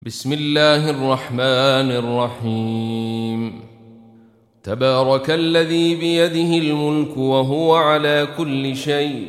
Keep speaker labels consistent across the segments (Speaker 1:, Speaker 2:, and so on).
Speaker 1: بسم الله الرحمن الرحيم. تبارك الذي بيده الملك وهو على كل شيء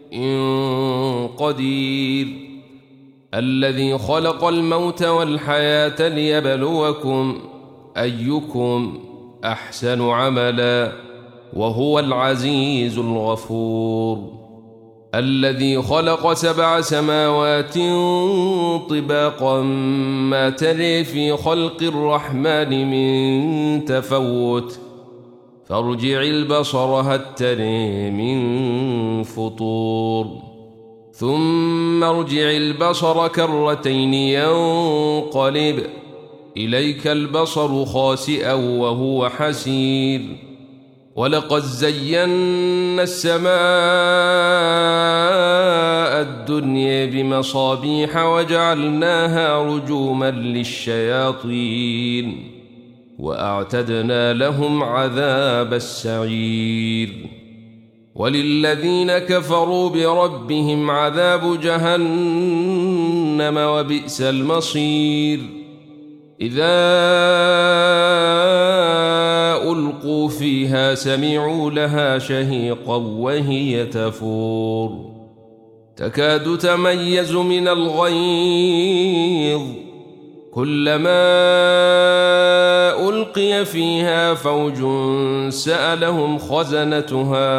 Speaker 1: قدير، الذي خلق الموت والحياة ليبلوكم أيكم أحسن عملا وهو العزيز الغفور، الذي خلق 7 سماوات طباقا ما تري في خلق الرحمن من تفوت، فارجع البصر هل تري من فطور، ثم ارجع البصر كرتين ينقلب إليك البصر خاسئا وهو حسير، ولقد زينا السماء الدنيا بمصابيح وجعلناها رجوما للشياطين وأعتدنا لهم عذاب السعير، وللذين كفروا بربهم عذاب جهنم وبئس المصير. إذا ألقوا فيها سمعوا لها شهيقا وهي تفور، تكاد تميز من الغيظ، كلما ألقي فيها فوج سألهم خزنتها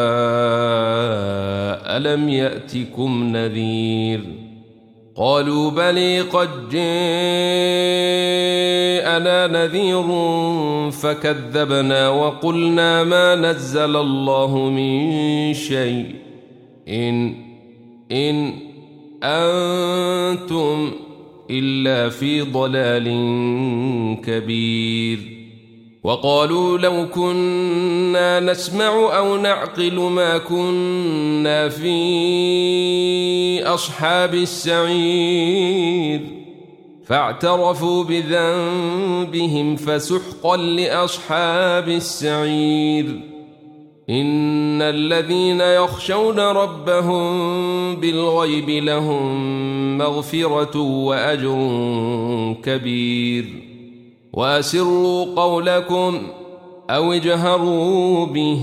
Speaker 1: ألم يأتكم نذير، قالوا بلي قد جاءنا نذير فكذبنا وقلنا ما نزل الله من شيء إن أنتم إلا في ضلال كبير، وقالوا لو كنا نسمع أو نعقل ما كنا في أصحاب السعير، فاعترفوا بذنبهم فسحقا لأصحاب السعير. إن الذين يخشون ربهم بالغيب لهم مغفرة وأجر كبير، وأسروا قولكم أو اجهروا به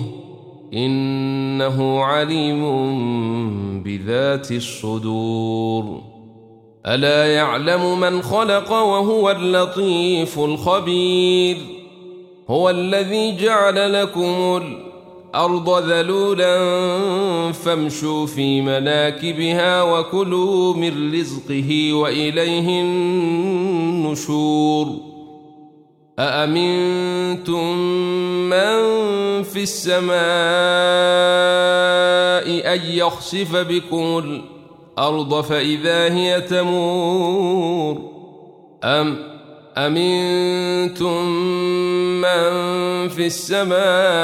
Speaker 1: إنه عليم بذات الصدور. ألا يعلم من خلق وهو اللطيف الخبير، هو الذي جعل لكم الأرض ذلولا فامشوا في مناكبها وكلوا من رزقه وإليه النشور. أأمنتم من في السماء أن يخسف بكم الأرض فإذا هي تمور، أم أمنتم من في السماء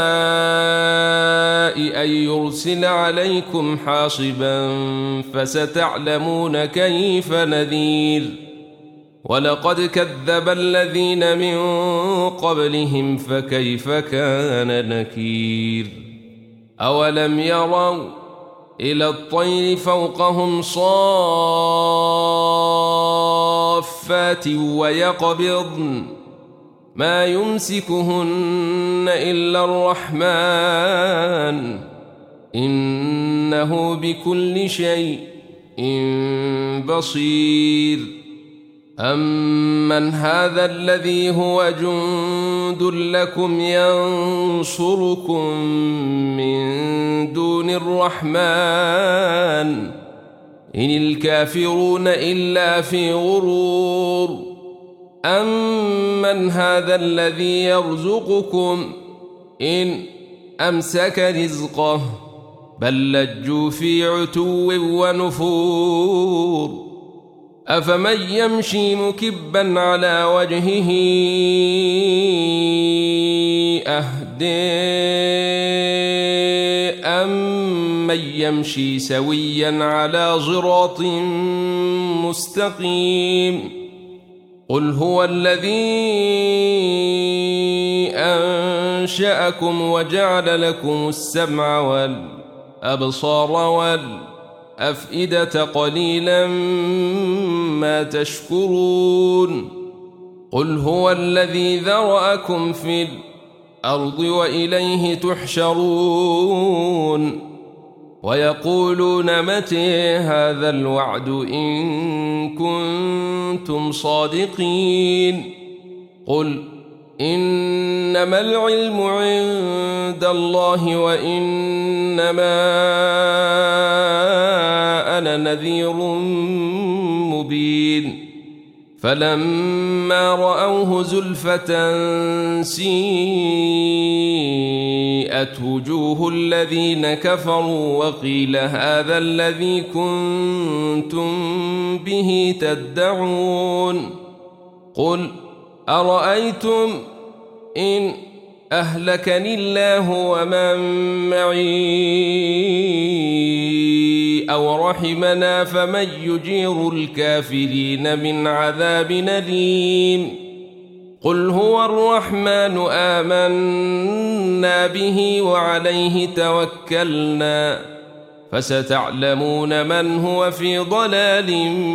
Speaker 1: أن يرسل عليكم حاصبا فستعلمون كيف نذير، ولقد كذب الذين من قبلهم فكيف كان نكير. أولم يروا إلى الطير فوقهم صافات ويقبضن ما يمسكهن إلا الرحمن إنه بكل شيء بصير. أمن هذا الذي هو جند لكم ينصركم من دون الرحمن إن الكافرون إلا في غرور. أمن هذا الذي يرزقكم إن أمسك رزقه بل لجوا في عتو ونفور. أفمن يمشي مكبا على وجهه أهدى أمن يمشي سويا على صراط مستقيم. قل هو الذي أنشأكم وجعل لكم السمع والأبصار الأفئدة قليلا ما تشكرون قل هو الذي ذرأكم في الأرض وإليه تحشرون ويقولون متى هذا الوعد إن كنتم صادقين قل إنما العلم عند الله وإنما أنا نذير مبين فلما رأوه زلفة سيئت وجوه الذين كفروا وقيل هذا الذي كنتم به تدعون قل أرأيتم إن أهلكني الله ومن معي أو رحمنا فمن يجير الكافرين من عذاب أليم قل هو الرحمن آمنا به وعليه توكلنا فستعلمون من هو في ضلال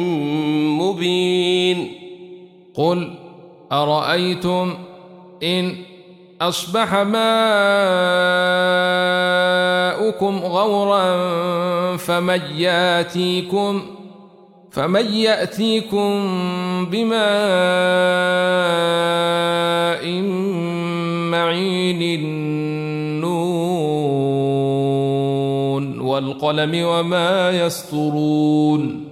Speaker 1: مبين
Speaker 2: قل أرأيتم إن أصبح ماؤكم غورا فمن يأتيكم بماء معين النون والقلم وما يسطرون